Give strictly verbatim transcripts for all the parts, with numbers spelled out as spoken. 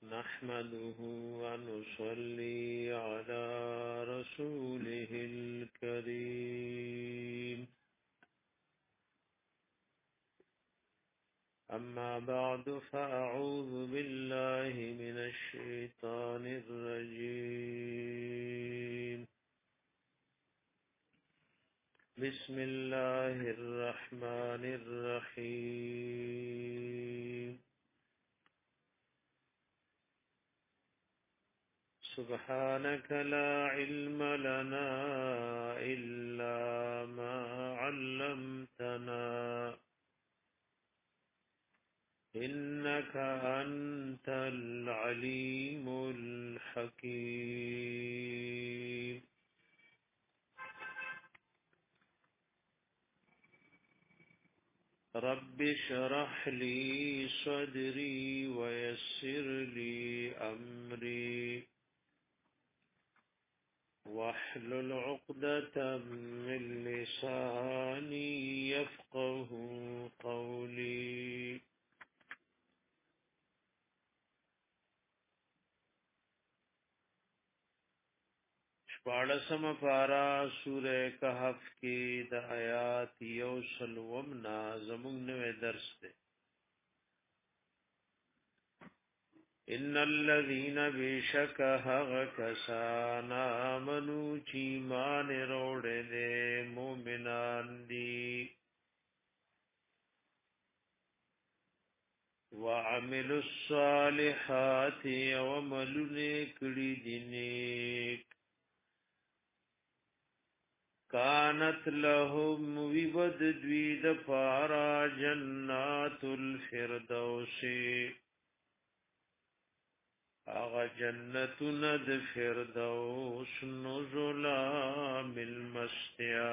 نحمده ونصلي على رسوله الكريم أما بعد فأعوذ بالله من الشيطان الرجيم بسم الله الرحمن الرحيم سبحانك لا علم لنا إلا ما علمتنا إنك أنت العليم الحكيم رب اشرح لي صدري ويسر لي أمري واحلل عقدة من لساني يفقه قولي شپاڑسم پارا سورہ کہف کی د آیات یوسل ومنا زمون نوے درس دے ان الذين بشك هغ کسانا منو چی مان روڑے دے مومنان دی وعملوا الصالحات وعملوا کڑی دینیک کانت لهم ویبد دوید پارا جنات الفردوس اغا جنتنا د فردوس نزلا بالمستیا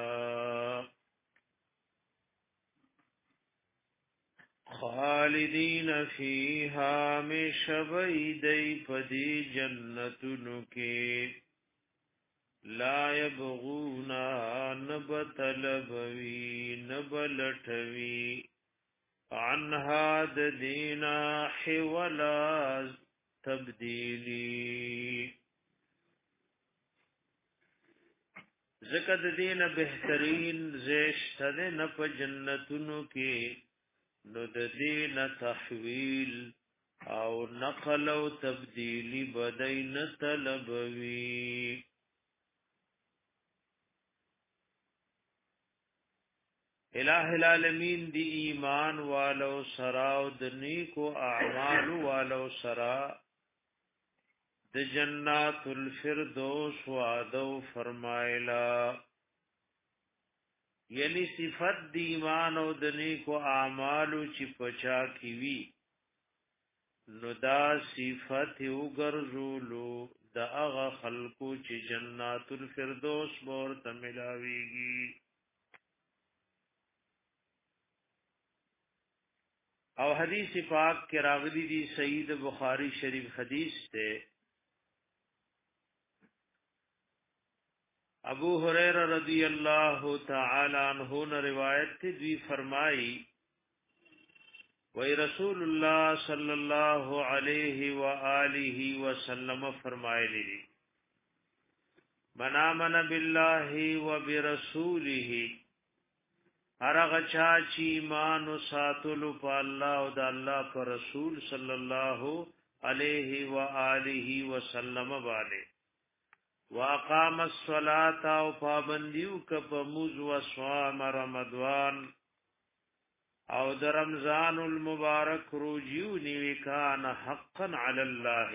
خالدین فیها مشبیدی پدی جنتنو کے لا یبغونا نبتلبوی نبلٹوی عنها دینا حولا تبدیلی زکد دین بہترین زیشتد نپ جنتنو کی نو دین تحویل او نقل او تبدیلی بدین طلبوی الہ العالمین دی ایمان والو سرا او د نیکو اعمال والو سرا د جنات الفردوس وعدو فرمایلا یعنی صفت دی ایمان او د نیکو اعمال چې پچا کی وی نو دا صفت یو ګرځولو د هغه خلقو چې جنات الفردوس ورته ملاویږي او حدیث پاک کے راغلی دی سید بخاری شریف حدیث تے ابو ہریرہ رضی اللہ تعالی عنہ نے روایت تے دی فرمائی وی رسول اللہ صلی اللہ علیہ وآلہ وسلم فرمائے لی من آمن باللہ وبرسولہ هرغه چا چې ایمان او ساتلو په الله او د الله پر رسول صلی الله علیه و آله وسلم باندې واقام الصلاة او پابندیو کپ موز و صوم رمضان او د رمضان المبارک روجیو نیوی کان حقا علی الله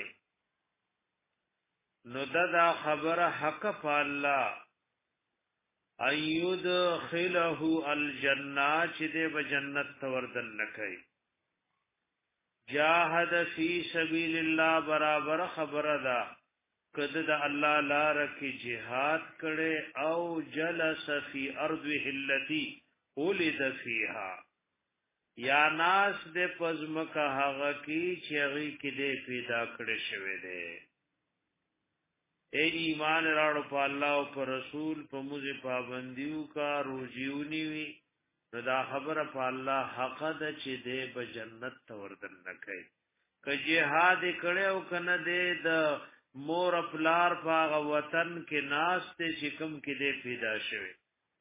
نو دا خبره حق په الله ايد خله الجنه چې د جنت توردن نکي جاهد فی سبیل الله برابر خبره ده کده د الله لار کې jihad کړي او جلس فی ارضه التي ولد فیها یا ناس د پزمکه هغه کی چې هغه کې دې پیدا کړي شوی دی اے ایمان راړو په الله او پر رسول په موږ پابندیو کا روجیونی وی نو دا خبره په الله حق ده چې دې په جنت توردن نکي که جهاد کړي او کنه دې د مور پلار په وطن کې ناس ته چې کوم کې دې پیدا شوی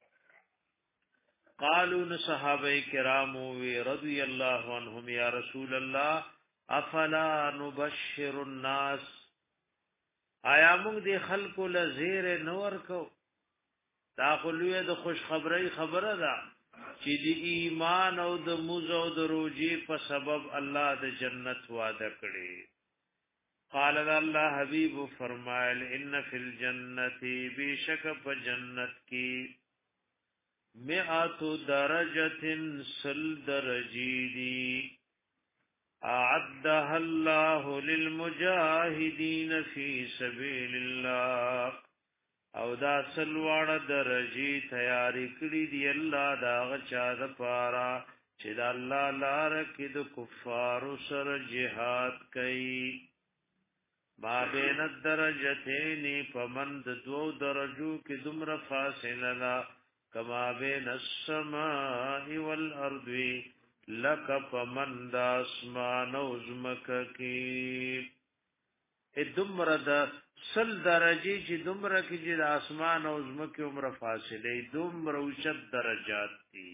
قالوا صحابه کرام وی رضی الله عنهم یا رسول الله افلا نبشر الناس آیا موږ دې خلکو لزیر نور کو دا خلوی د خوش خبری خبره ده چې د ایمان او د موزه او د روجي په سبب الله د جنت وعده کړي قال الله حبیب فرمایل ان فی الجنت بشک په جنت کې مئات درجه سل درجی دی اعدها الله للمجاهدین فی سبیل الله او دا سلواړه درجی تیاری کړی دی الله دا غچا د پارا چې د الله لار کې د کفارو سره jihad کوي ما بین الدرجتین پمند دو درجو کې دومره فاصله لا کما بین السماء والارض لک پمند اسمان او زمکه کې ادمره د سل درجه چې دومره کې چې د اسمان او زمکه عمر فاصله دومره اوچت درجات دي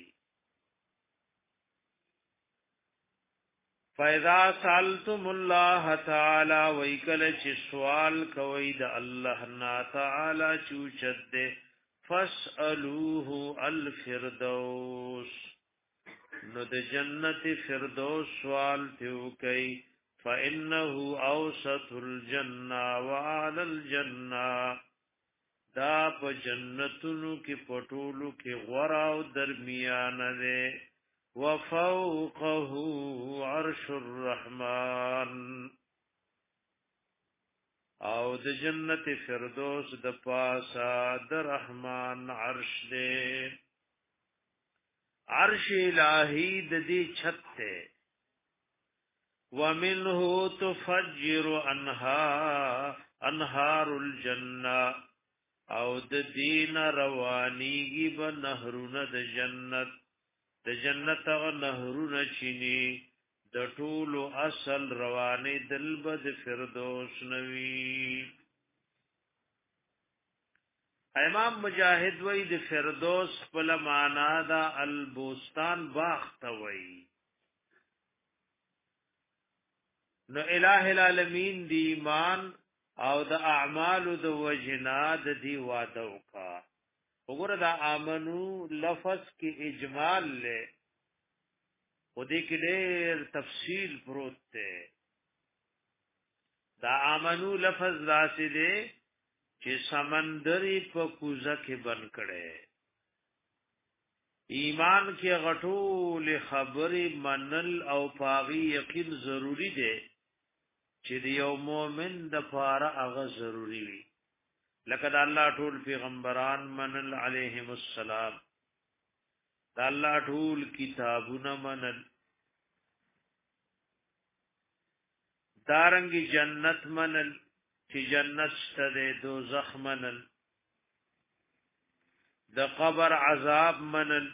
فاذا سالتم الله تعالی ویکل چې سوال کوي د الله نا تعالی چوچت دے فاسالوه الفردوس نو د جنت فردوس سوال تیو کوي فإنه أوسط الجنة وعلى الجنة دا په جنتونو کې پټولو کې غورا او درمیان ده وفوقه عرش الرحمن او د جنت فردوس د پاسا د رحمان عرش ده عرش الہی د دې چھت ته ومنه تفجر انها انهار الجنه او د دین روانیږي به نهرونه د جنت د جنت غ نهرونه چيني د ټولو اصل رواني دلبد فردوس نوي امام مجاهد وای د فردوس په معنا دا البستان باغ ته وای نو الہ العالمین دی ایمان او د اعمال د وجناد دی وعده وکا وګوره دا امنو لفظ کې اجمال له او دې کې ډېر تفصیل پروت ده دا امنو لفظ راسي دي چې سمندري په کوزه کې بن کړي ایمان کې غټول خبرې منل او پاغي یقین ضروری دی چې د یو مؤمن د پاره هغه ضروری وي لکه د الله ټول پیغمبران منل علیهم السلام د الله ټول کتابونه منل دارنګي جنت منل چې جنت ته دوزخ منل د قبر عذاب منل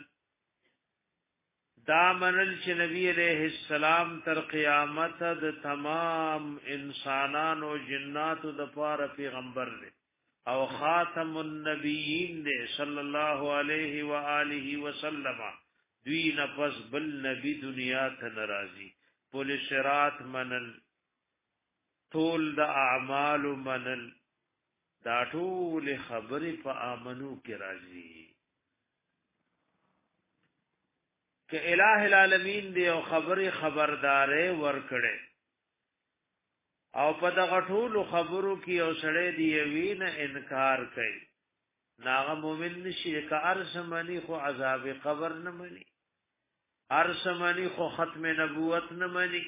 دا منل چې نبی علیہ السلام تر قیامت د تمام انسانانو جناتو د پاره پیغمبر دی او خاتم النبیین دی صلی الله علیه و آله وسلم دوی نفس بل نبی دنیا ته ناراضی پول صراط منل طول د اعمال منل دا ټول خبرې په امنو کې راځي کہ الہ العالمین دی او خبري خبردارې ورکړي او په دغه ټول خبرو کې او سړی دی وین انکار کوي ناغه مومن نشي که ارسمنی خو عذاب قبر نه مني ارسمنی خو ختم نبوت نه مني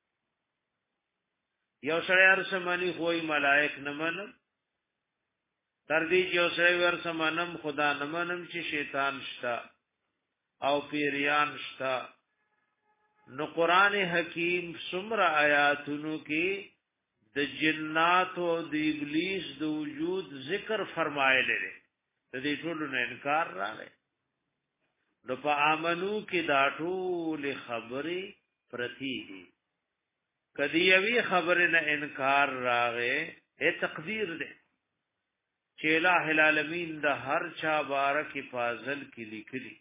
یو سړی ارسمنی خو ملائک نه منل تر دې چې یو سړی ورسمنم خدا نه منم چې شیطان شتا او پیریان شتا نو قران حکیم سمرا آیاتونو کې د جنات او د ابلیس د وجود ذکر فرمایلی دی د دې ټولو نه انکار راغی نو په امنو کې دا ټول خبرې پرتی دي کدی یوی خبر نه انکار راغې اے تقدیر دې چې الٰه العالمین د هر چا بارک فاضل کی لیکلی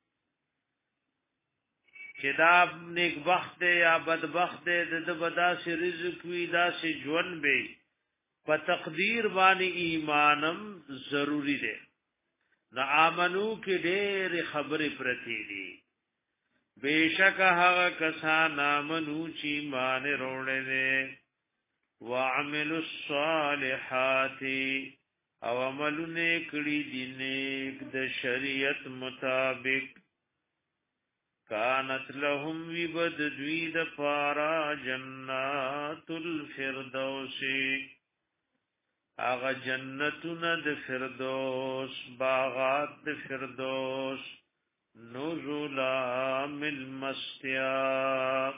چې دا نیک بخت یا بدبخت دې د بدا سي رزق وی دا سي ژوند به په تقدیر باندې ایمانم ضروری دی نو امنو کې ډېر خبرې پرتی دي بیشک هغه کسان امنو چې ایمان وروړي دي وعملوا الصالحات او عملونه کړي دي نیک د شریعت مطابق کانت لهم وبد دوید پارا جنات الفردوس اغا جنتون د فردوس باغات د فردوس نزلا من مستیا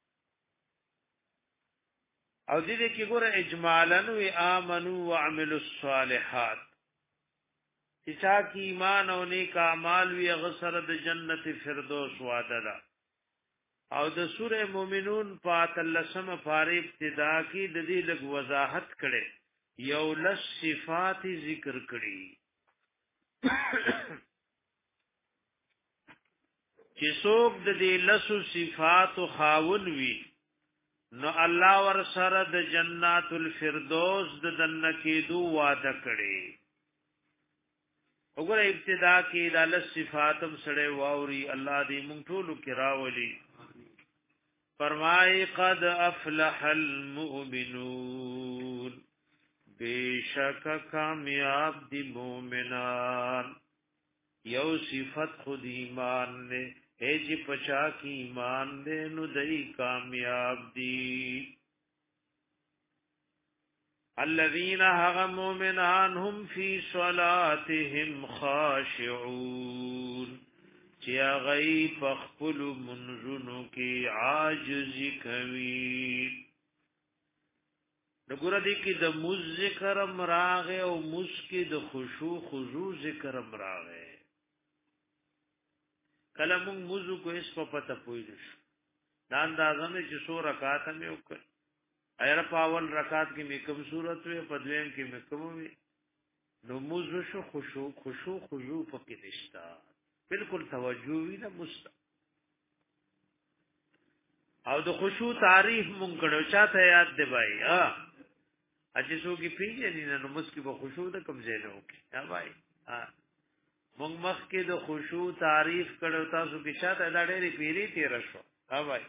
او دې کې ګوره اجمالاً وی امنو وعملوا الصالحات چې چا کی ایمان او نیک اعمال وی غسر د جنت فردوس وعده ده او د سوره مومنون پاتلسم پاره ابتدا کې د دې لږ وضاحت کړي یو لس صفات ذکر کړي چې څوک د دې لس صفات خاون وی نو الله ور سره د جنات الفردوس د دنکیدو وعده کړي وګوره ابتدا کې د الله صفاتم سره واوري الله دې مونږ ټول کې راولي فرمای قد افلح المؤمنون بیشک کامیاب دی مومنان یو صفت خود ایمان نے اے جی پچا کی ایمان دے نو دئی کامیاب دی الذين هغ مؤمنان هم في صلاتهم خاشعون چیا غی پخپل منزنو کی عاجزی کوي نګور دي کی د مز ذکر مراغه او مسکی د خشوع خضوع ذکر مراغه کلم موضوع کو اس په پته پویل دا اندازونه چې سو رکعات مې وکړ ایر پاول رکعات کې مې کوم صورت وي په دویم کې مې کوم وي نو موضوع شو خشوع خشوع خضوع پکې نشتا بالکل توجه وی نه مست او د خشوع تعریف مونږ کړو چاته یاد دی بھائی ها اجي سو کې پیږي نه نو مسکی په خشوع د کم ځای نه وکي ها بھائی ها مونږ مخ کې د خشوع تعریف کړو تاسو کې شاته دا ډېری پیری تیر شو ها بھائی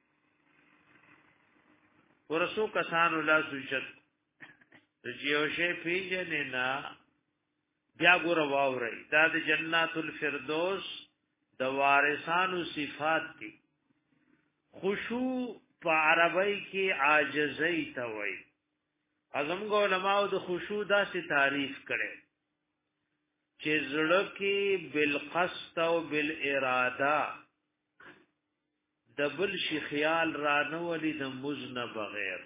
ورسو کسان الله سوچت جیو شی پیجن نه بیا ګور واوري دا د جنات الفردوس د وارثانو صفات دي خشوع په عربی کې عاجزی ته وایي اعظم علماء د خشوع داسې تعریف کړي چې زړه کې بالقصد او بالاراده د بل شي خیال را نه ولي د مزن بغیر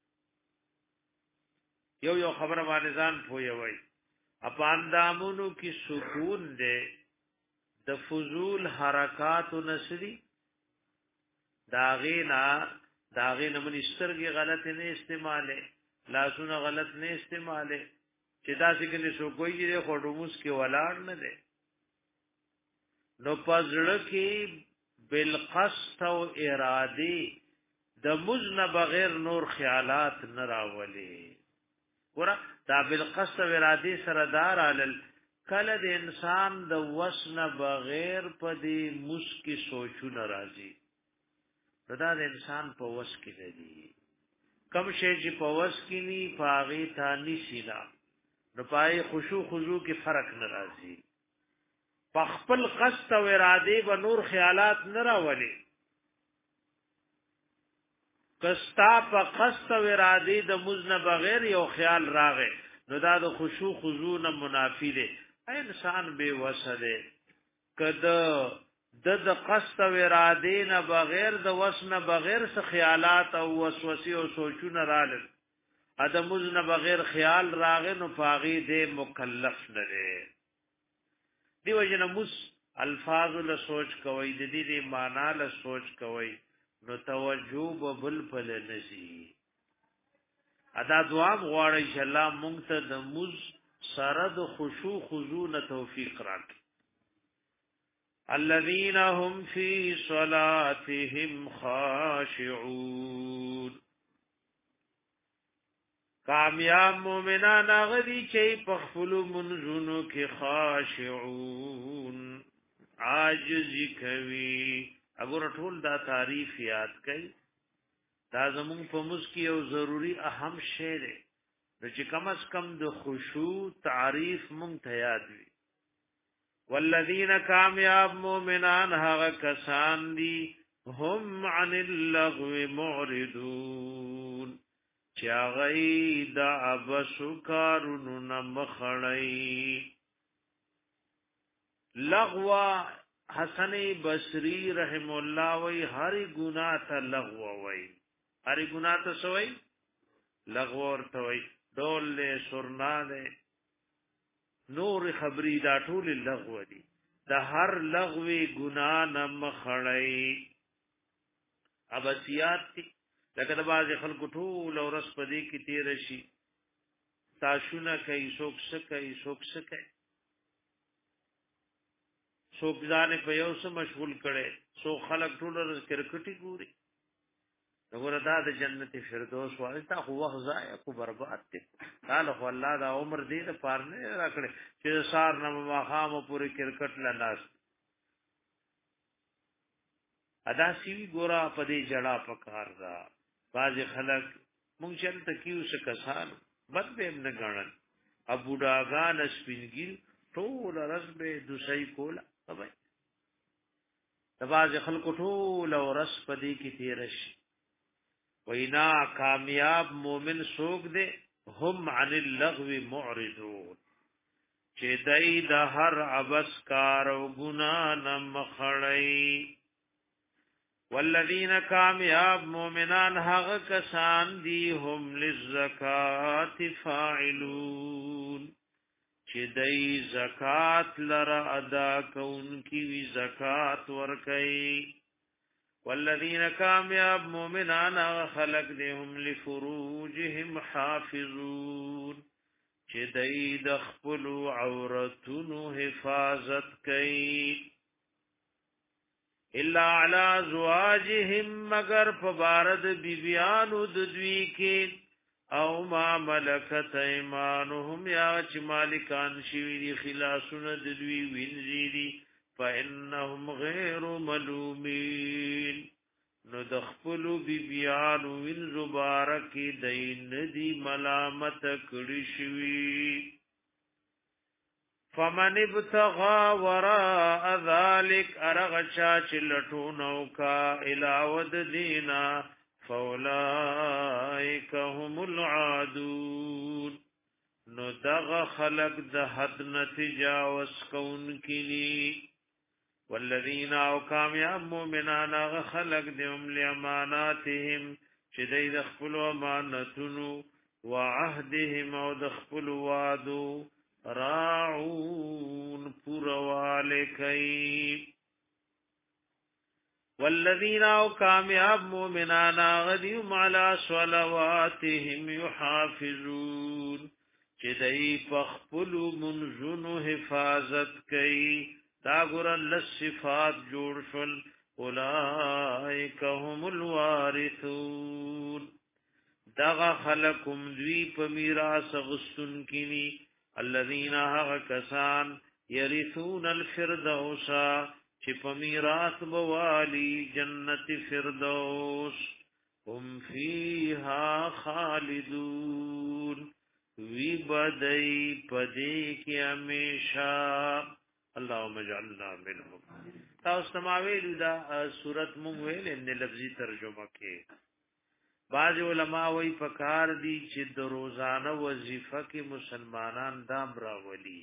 یو یو خبره باندې ځان پوي وای اپان دامونو کی سکون دے د فضول حرکات و نسری داغینا داغینا من استرگی غلط نه استعماله لاسونه غلط نه استعماله چې دا څنګه سو کوئی دې خړومس کې ولاړ نه ده نو پزړه کې بالقصد او اراده د مزن بغیر نور خیالات نه راولي ورا دا بالقصد و اراده سره دار علل کله د انسان د وسن بغیر په دې مسکی سوچو ناراضي دا د انسان په وس کې دی کم شی چې په وس کې ني پاغي ثاني سینا نو پای خشوع خضوع کې فرق ناراضي په خپل قصد او اراده به نور خیالات نه راولي کستا په قصد او اراده د مزن بغیر یو خیال راغې نو دا د خشوع خضوع نه منافی دی انسان بے وسه کده د د قصد او اراده نه بغیر د وسنه بغیر څه خیالات او وسوسه او سوچونه رااله ادم مزن بغیر خیال راغې نو پاغي دې مکلف نه دی دیو جن مس الفاظ له سوچ کوي د دې دې معنا له سوچ کوي نو توجه بل بل نشي ادا دعا غواړي چې الله مونږ ته د مز سره د خشوع خضوع نه توفیق راکړي الذين هم في صلاتهم خاشعون کامیاب مومنان هغه دي چې په خپل منځونو کې خاشعون عاجزي کوي وګوره ټول دا تعریف یاد کړئ دا زمون په مسکی یو ضروری اهم شی دی چې کم از کم د خشوع تعریف مونږ ته یاد وي والذین کامیاب مومنان هغه کسان دي هم عن اللغو معرضون چې هغه د ابسو کارونو نه مخړی لغو حسن بصری رحم الله وی هر گناہ ته لغو وی هر گناہ ته سوی لغو ورته وی ډول له سرنا ده نور خبری دا ټول لغو دي د هر لغوی گناہ نه مخړی ابسیات لکه د باز خلکو ټول ورس پدې کې تیر شي تاسونه کوي څوک څه کوي څوک څه کوي څوک ځان په یو څه مشغول کړي څوک خلک ټول ورځ کرکټي ګوري وګوره دا د جنت فردوس وایي تا خو وخت ضایع کو برباد دي قال خو الله دا عمر دې د پار نه راکړي چې سار نه مخام پورې کرکټ لانداس ادا سی ګورا په دې جړه پکار دا باز خلک مونږ چلته کیو څه کسان بد به نه غړن ابو ډاغان سپینګل ټول رسبه دوسای کولا بای د باز خلکو ټول ورس پدې کې تیرش وینا کامیاب مومن سوق دے هم عن اللغو معرضون چې دای د هر عبس کار او ګنا نه مخړی والذین کامیاب مومنان هغه کسان دی هم للزکات فاعلون چې دای زکات لرا ادا کوونکی وی زکات ورکي والذین کامیاب مومنان خلق دهم لفروجهم حافظون چې دای د خپل عورتونو حفاظت کوي الا علی ازواجهم مگر فبارد بیبیانو د دوی کې او ما ملکت ایمانهم یا چې مالکان شوی دي خلاصونه د دوی وینځي فإنهم غير ملومين نو دخپلو بی بیانو وین زبارکی دین دی ملامت کړي شوی فمن ابتغى وراء ذلك ارغچا چلټونو کا الاود دینا فاولائک هم العادون نو دغ خلق د حد نتجاوز کون کینی والذین او کامیاب مومنان هغه خلق دهم لاماناتهم چې دای د خپل امانتونو وعهدهم او د خپل وعدو راعون پروالیکي والذین او کامیاب مومنان هغه دهم علی صلواتهم یحافظون چې دای په خپل منځونو حفاظت کوي دا ګور لصفات جوړ شول اولائک هم الوارثون دغه خلقم دوی په میراث غستون کینی الذين هغه کسان يرثون الفردوس چې په میراث بوالی جنت فردوس هم فیها خالدون وی بدای پدې کې همیشه اللهم اجعلنا منهم تاسو سماویل دا صورت مونږ ویل ان لفظي ترجمه کې بعض علما وی پکار دي چې د روزانه وظیفه کې مسلمانان دام راولي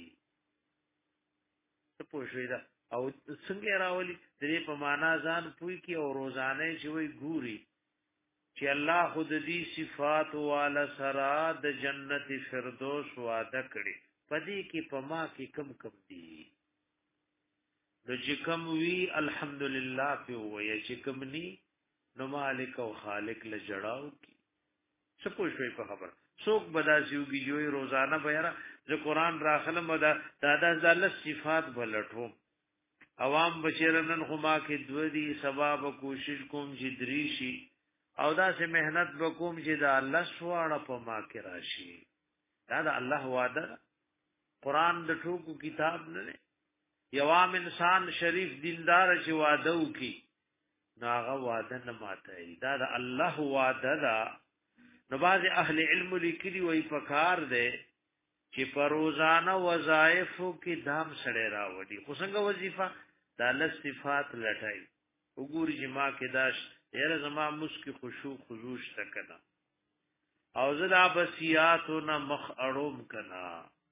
څه پوښوي دا او څنګه راولي درې په معنا ځان پوي کې او روزانه چې وی ګوري چې الله خود دې صفات والا سرا د جنت فردوس وعده کړي پدې کې پما کې کم کم دي د چې کم وی الحمدلله په وای چې کم ني نو مالک او خالق له جړاو کی څه پوښوي په خبر څوک بداسیوږي جوړي روزانه بیره ز قران راخلم دا دادا زال صفات بلټو عوام بشیرنن خما کې دوی سبب کوشش کوم چې دریشي او دا سه مهنت وکوم چې دا الله سواړه په ما کې راشي دا د الله وعده قران د ټوکو کتاب نه یوام انسان شریف دیندار چې وعده وکي ناغه وعده نه ماته دا د الله وعده دا نو باز اهل علم لیکلي وای پکار دے چې پروزانه وظایفو کې دام سړی راوړي خو څنګه وظیفه د الله صفات لټای وګوري چې ما کې داش یره زما مسکی خشوع خضوع تکنا او زدا بسیاتو نه مخ اړوم کنا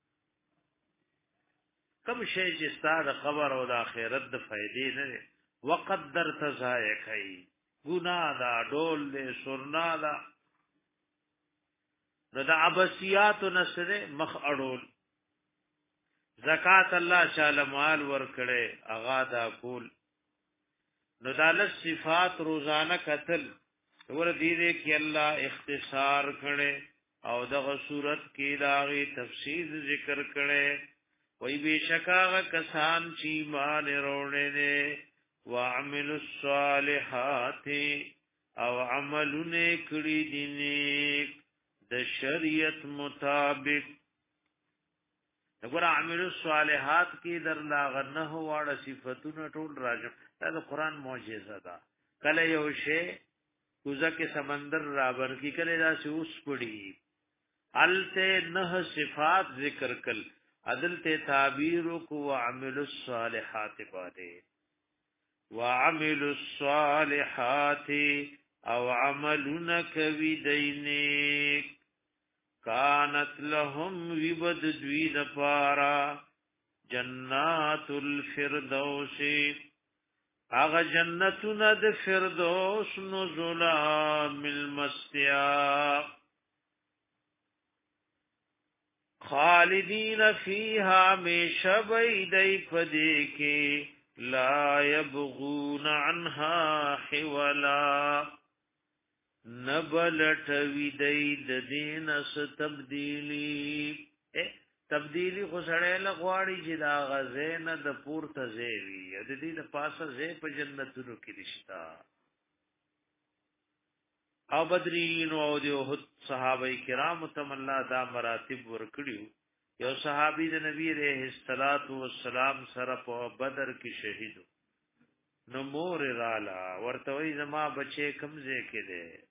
کم شی چې ستاره خبر او د آخرت د فائدې نه وقدر تزایقای ګنا دا ډول له سرنا دا نو دا عباسیات نسره مخ اړول زکات الله تعالی مال ور کړي اغا دا کول نو دا ل صفات روزانه قتل ور دې دې کې الله اختصار کړي او دغه صورت کې داغي تفصیل ذکر کړي وای بشکا کسان چې مان وروړي نه وعمل الصالحات او عملونه کړي دي نیک د شریعت مطابق وګوره عمل الصالحات کې در لا غنه واړه صفاتونه ټول راځي دا د قران معجزه ده کله یو شی کوزه کې سمندر رابر کی کله دا اوس پړي الته نه صفات ذکر کل عدل ته تعبیر کو عمل الصالحات باندې وعمل الصالحات او عملنا کوي دینیک کانت لهم وبد دوید پارا جنات الفردوس اغا جنتنا د فردوس نزلا من مستیا خالدین فیها میشبی دی پدیکی لا یبغون عنها حولا نبلت ویدی د دین اس تبدیلی تبدیلی خو سړی لغواړي چې دا غزین د پورته زیوی د دې د پاسه زی په جنتونو کې رشتہ او بدرین او د وحد صحابه کرام تم الله دا مراتب ورکړیو یو صحابي د نبی رحمه الصلات والسلام سره په بدر کې شهید نو مور رالا ورته وی زما بچي کمزه کې ده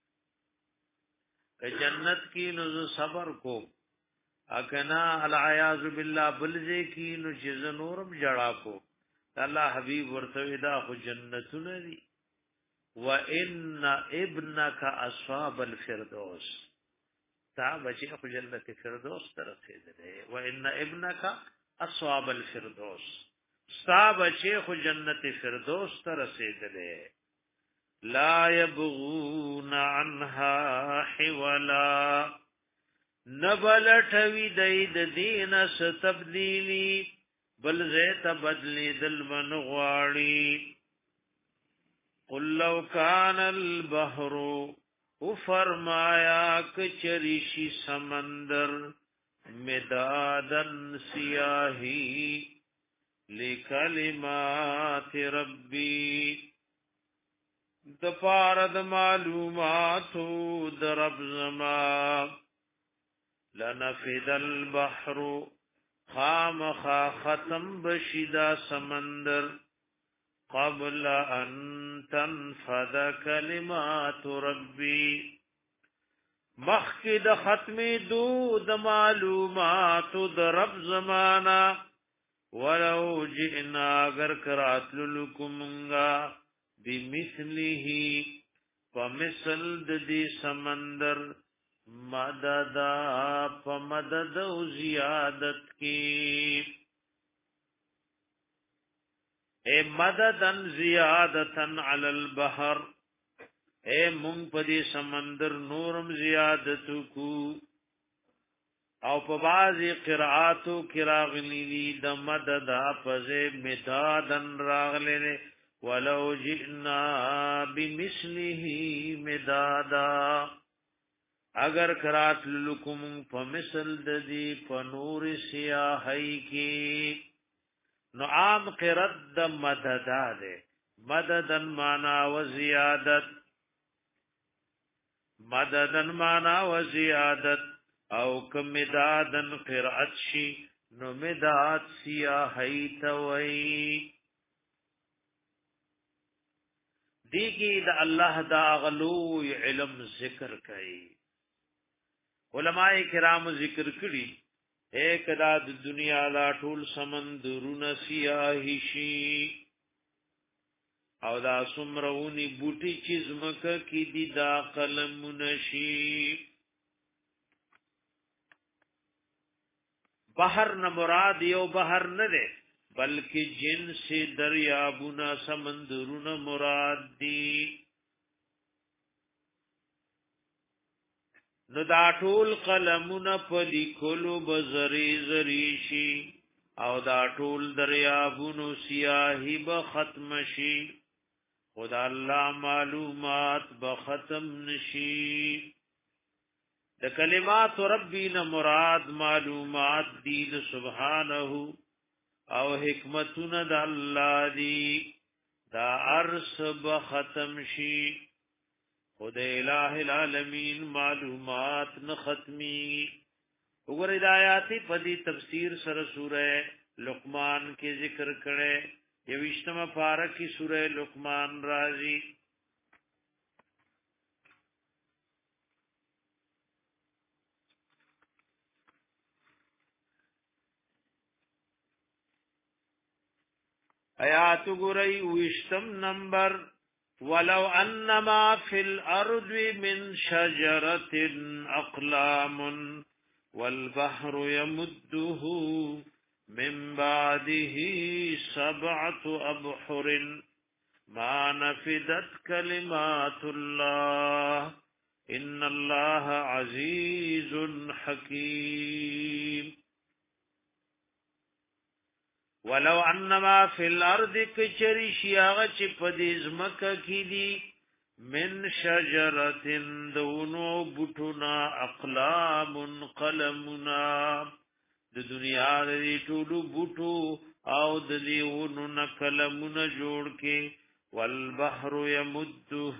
که جنت کې نو صبر کو اکنا العیاذ بالله بلځه کې نو چې نورم جړا کو الله حبیب ورته دا خو جنتونه دي وان ابنك اصحاب الفردوس تا بچی خو جنت فردوس ته رسیدلې وان ابنك اصحاب الفردوس تا بچی خو جنت فردوس ته رسیدلې لا يبغون عنها حولا نبلټوي دید دین ستبدیلی بل زیت بدلی دل من غواړي قل لو كان البحر او فرمایا کچریشی سمندر مدادن سیاہی لکلمات ربی دپارد معلوماتو درب زما لنفد البحر خامخا ختم بشدا سمندر قبل ان تنفذ کلمات ربی مخکد ختم دو د معلومات د رب زمانہ ولو جئنا اگر کرات لکمنگا بمثله فمثل د دې سمندر مددا فمدد او زیادت کی اے مددن زیادتن علی البحر اے مونږ په دې سمندر نورم زیادتو کو او په بعضی قراتو کې راغلی د مدد په ځای مدادن راغلی ولو جئنا بمثله مدادا اگر کرات لکم فمثل ددی فنور سیاہی کی نو عام قرد د مددا دے مددن مانا و زیادت مددن مانا و زیادت او کمدادن قرأت شی نو مداد سیاہی توئی دیگی دا اللہ دا غلو علم ذکر کئی علماء کرام ذکر کری ایک دا دنیا لا ټول سمندرون سیاہی شی او دا سمرونی بوٹی چیزمک کی دی دا قلم نشی بحر نہ مراد یو بحر نہ دے بلکہ جنس دریابنا سمندرون مراد دی نو دا ټول قلمونه په لیکلو بزری زری شي او دا ټول دریابونو سیاهی به ختم شي خدا الله معلومات به ختم نشي د کلمات ربنا مراد معلومات دین سبحانه او حکمتونه د الله دی دا ارس به ختم شي خود الہ العالمین معلومات نہ ختمی وګور ہدایاتی پدی تفسیر سره سورہ لقمان کې ذکر کړي یوشتم پارہ کی سورہ لقمان راضی آیات ګورئی وشتم نمبر ولو انما في الارض من شجرة اقلام والبحر يمده من بعده سبعة ابحر ما نفدت كلمات الله ان الله عزيز حكيم ولو انما فی الارض کچری شیاغ چی پدیزمک کی دی من شجرت دونو بوٹونا اقلام قلمنا د دنیا دی ټولو بوټو او د دیونو نقلمنا جوړ کې والبحر یمده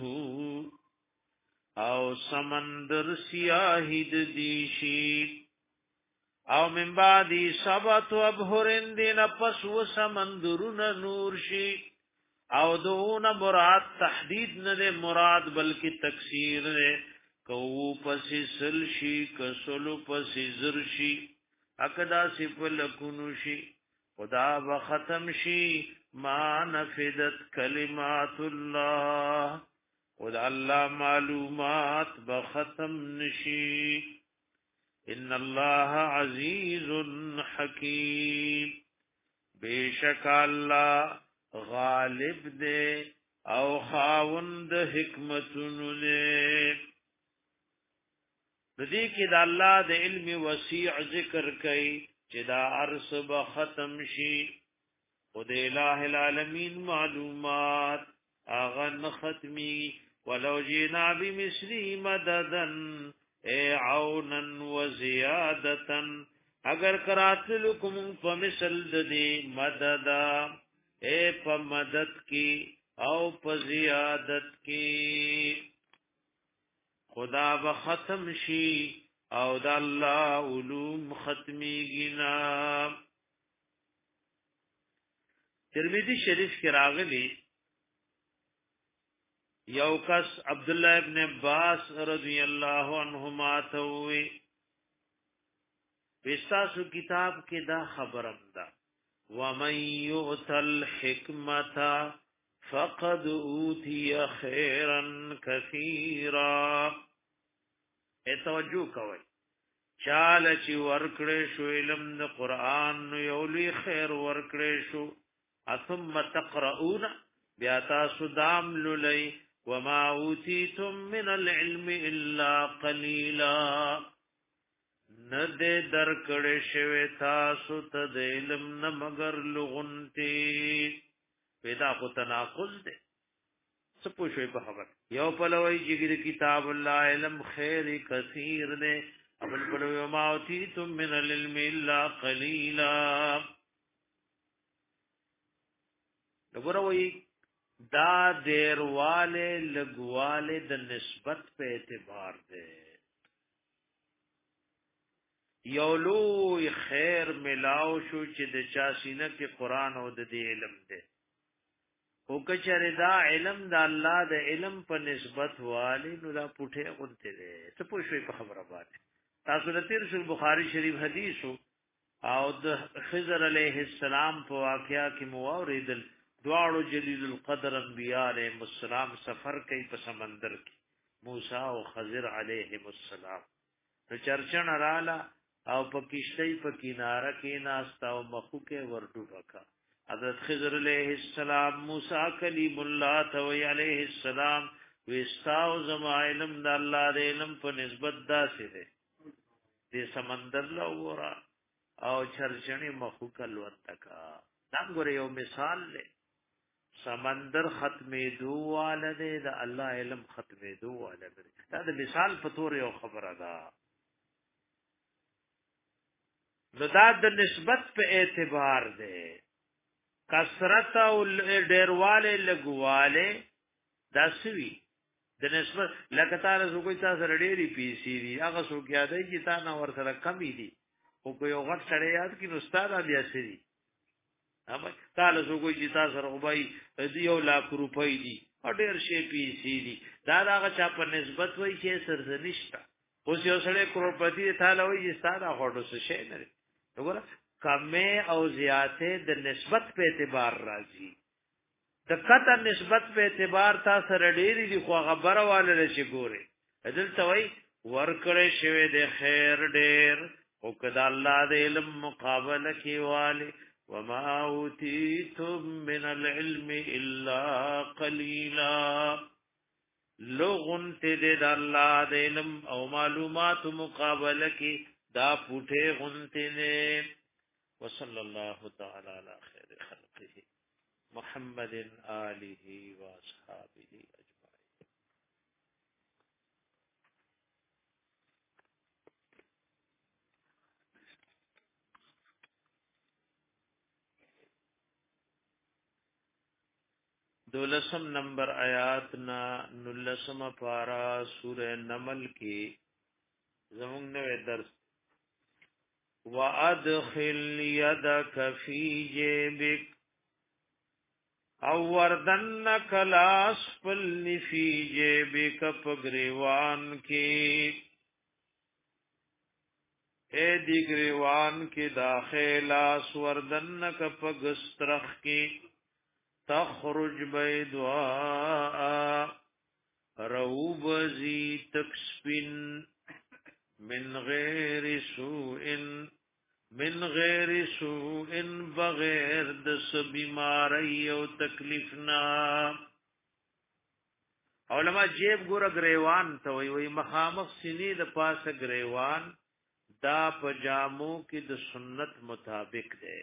او سمندر سیاهی د دیشی او من بعدی سبت و ابحرن دین پس و سمندرون نور شی او دون مراد تحدید نده مراد بلکہ تکسیر ده کو پسی سل شی کسلو پسی زر شی اکدا سپل کنو شی خدا بختم شی ما نفدت کلمات اللہ خدا اللہ معلومات بختم نشی ان اللہ عزیز حکیم بے شک اللہ غالب دے او خاوند حکمتن دے ندی کی دا اللہ دے علم وسیع ذکر کئی چی دا عرص با ختم شی خود الہ العالمین معلومات آغن ختمی ولو جینا بمثلی مددن اے عونا و زیادتا اگر کراتلکم فمثل ددی مددا اے پا مدد کی او پا زیادت کی خدا بختم شی او دا اللہ علوم ختمی گنا ترمذی شریف کی راغلی یو کس عبداللہ ابن عباس رضی اللہ عنہما تووی وستاسو کتاب کے دا خبرم دا ومن یؤت الحکمت فقد اوتی خیرا کثیرا اے توجہ کوئی چال چی ورکڑے شو علم دا قرآن یولی خیر ورکڑے شو ثم تقرؤون بیاتا سدام للی وما اوتیتم من العلم الا قلیلا ند درکڑے شوی تاسو تد علم نمگر لغنتی پیدا خو تناقض ده سپو شوي په خبر یو پلوي چې کتاب الله علم خیر کثیر ده ابل پلوي ما اوتیتم من العلم الا قليلا وګوروي دا دیرواله لګواله د نسبت په اعتبار ده یولو خیر ملاو شو چې د چا سینه کې قران او د علم ده او کچره دا علم د الله د علم په نسبت والی نو دا پټه غونته ده څه پوښوي په خبره باندې تاسو د تیر شل بخاری شریف حدیثو او د خضر علیه السلام په واقعیا کې مو اوریدل دواړو جلیل القدر انبیاء علیهم السلام سفر کوي په سمندر کې موسی او خضر علیهم السلام نو چرچن رااله او په کشتی په کیناره کې ناستا او مخو کې ورډو وکا حضرت خضر علیہ السلام موسی کلیم الله توي علیہ السلام وستاو زما علم د الله د علم په نسبت داسې ده د سمندر له ورا او چرچنی مخو کلوتکا دا ګوره یو مثال له سمندر ختمې دوواله د الله علم ختمې دوواله دا د مثال په تور یو خبره ده نو دا د نسبت په اعتبار ده کثرت او ډیرواله لګواله دا سوي د نسبت لکه تعالی زو کوئی تاسو ډیری پیسي دي هغه سو کې اده چې تا نه ور سره کمی دي او کو یو غټ سره یاد کې نو استاد بیا سړي هم تعالی زو کوئی چې تاسو رغبای یو لاک روپۍ دي او ډیر شي پیسي دي دا هغه چا په نسبت وای چې سر نشته اوس یو سره کروڑپتی تعالی وای چې استاد هغه څه شي نه وګوره کمه او زیاته د نسبت په اعتبار راځي د قطع نسبت په اعتبار تاسو سره ډېری دي خو خبره والے شي ګوره اذن توي ورکړې شوی د خیر ډېر او کدا الله د علم مقابله کې والي وما اوتیتم من العلم الا قليلا لغن ته د الله د علم او معلومات مقابله کې دا پوټه غنته نه وصلى الله تعالى على خير خلقه محمد آله واصحابه اجمعين دولسم نمبر آیات نا نلسم پارا سورہ نمل کی زمون نوے درس وَأَدْخِلْ يَدَكَ فِي جَيْبِكَ او وردنک لاس پلنی فی جیبک پگریوان کی اے دی گریوان کی داخل لاس وردنک پگسترخ کی تخرج بیدواء روب زی تکسپن من غیر سوء من غیر سوء بغیر دس بیماری او تکلیفنا علماء جیب ګور گریوان ته وی وی مخامخ سینې د پاسه گریوان دا پجامو کې د سنت مطابق دی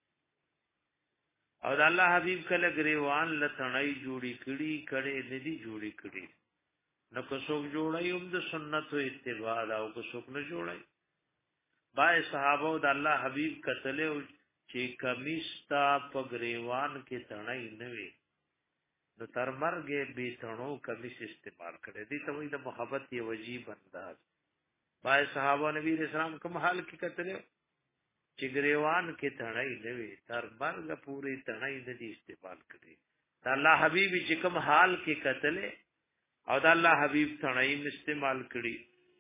او د الله حبیب کله گریوان لتنای جوړی کړي کړي ندی جوړی کړي نو کو څوک جوړای هم د سنت او اتباع او کو څوک نه جوړای بای صحابه د الله حبیب کتله چې کمیستا پګریوان کې تڼای نه وي نو تر مرګ به تڼو کمیس استعمال کړي دي ته وي د محبت یو عجیب انداز بای صحابه نبی رسول الله کوم حال کې کتله چې گریوان کې تڼای نه وي تر مرګ پوری تڼای نه دي استعمال کړي د الله حبیب چې کوم حال کې کتله او د الله حبیب تڼای استعمال کړي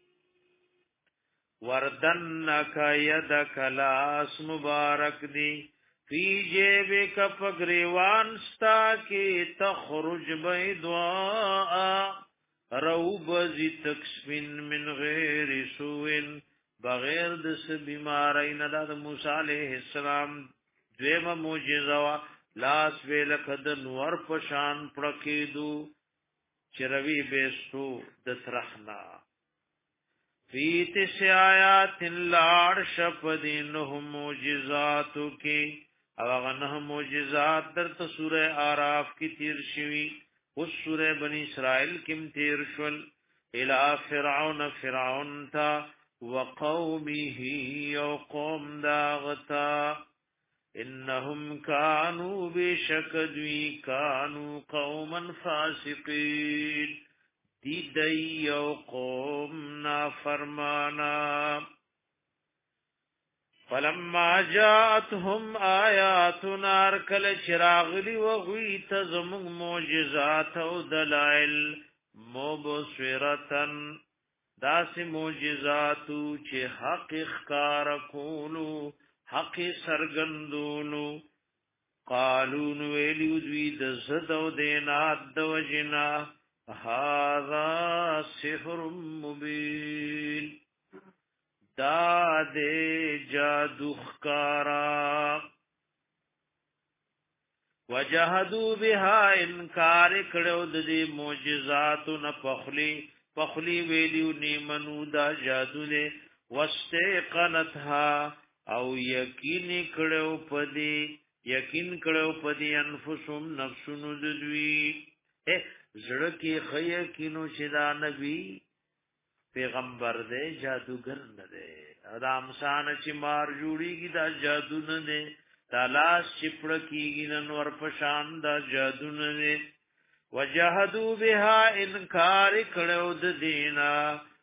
وردنک یدک لاس مبارک دی فی جیبک پگریوان ستا کی تخرج بیدواء روب زی تکسبن من غیر سوئن بغیر دس بیماری نداد موسیٰ علیہ السلام دویم موجزوا لاس ویلکد نور پشان پرکیدو چروی بیستو دترخنا فیت سے آیات لاڑ شپدینہم موجزاتو کی او هغه نه معجزات در ته سوره اعراف کی تیر شوی او سوره بنی اسرائیل کیم تیر شول الى فرعون فرعون تا وقومه او قوم داغتا انهم كانوا بشكدوی كانوا قوما فاسقين دی دی او قوم نافرمانا فلما جاءتهم آیاتنا ارکل چراغلی وغوی تزمون معجزات او دلائل مبصرتن داس معجزاتو چې حق اخکار کولو حق سرگندولو قالون ویلیو دوی د زدو دینات دو جنا هذا سحر مبین دا دے جادو خکارا وجہدو بها انکار کړو د دې معجزاتو نه پخلی پخلی ویلیو نیمنو دا جادو دے واستيقنتها او یقین کړو پدی یقین کړو پدی انفسهم نفسونو د دوی زړه کې خیا کینو چې دا نبی پیغمبر دے جادوگر نه دے دا امسان چې مار جوړیږي دا جادو نه دے دا لاس چپړ کیږي نن ور پشان دا جادو نه دے وجحدوا بها انکار کړو د دینا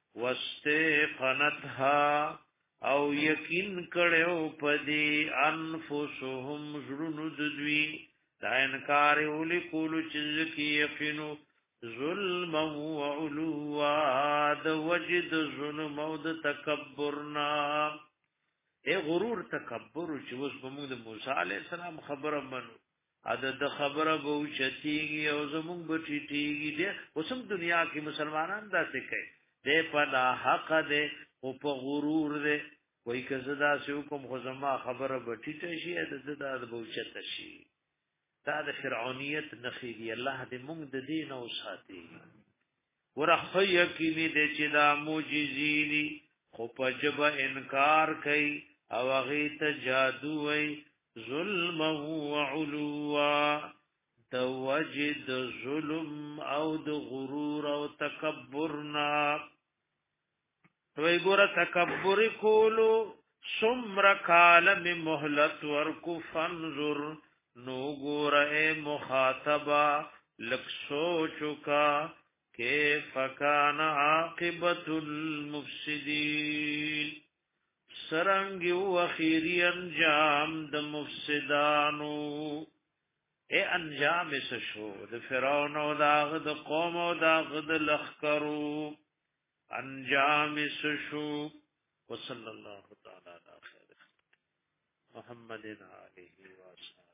واستيقنتها او یقین کړو پدی انفسهم زړونو د دوی دا انکار ولیکول چې کی یقینو ظلم و علوا د وجد ظلم او د تکبرنا اے غرور تکبر چې اوس په موږ د موسی علی السلام خبره منو اده د خبره بو چتیږي او زموږ بټیږي دې اوسم دنیا کې مسلمانان دا څه کوي دې په حق دې او په غرور دې وای کزدا سو کوم خو زما خبره بټیته شي د زدا د بو چته شي دا د فرعونیت نخې دی الله دې موږ د دین او ساتي ورخه یقیني دې چې دا معجزې دي خو په جبه انکار کوي او هغه ته جادو وای ظلم و علوا د وجد ظلم او د غرور او تکبرنا توي ګور تکبر کولو سمر کالم مهلت ورکو فنظر نو ګور اے مخاطبا لک سوچکا کیف کان عاقبت المفسدین سرنگ و اخیری انجام د مفسدانو اے انجام سشو د فرعون او داغ د قوم او داغ د لخکرو انجام سشو وصلی اللہ تعالی علی خیر محمد علیہ وسلم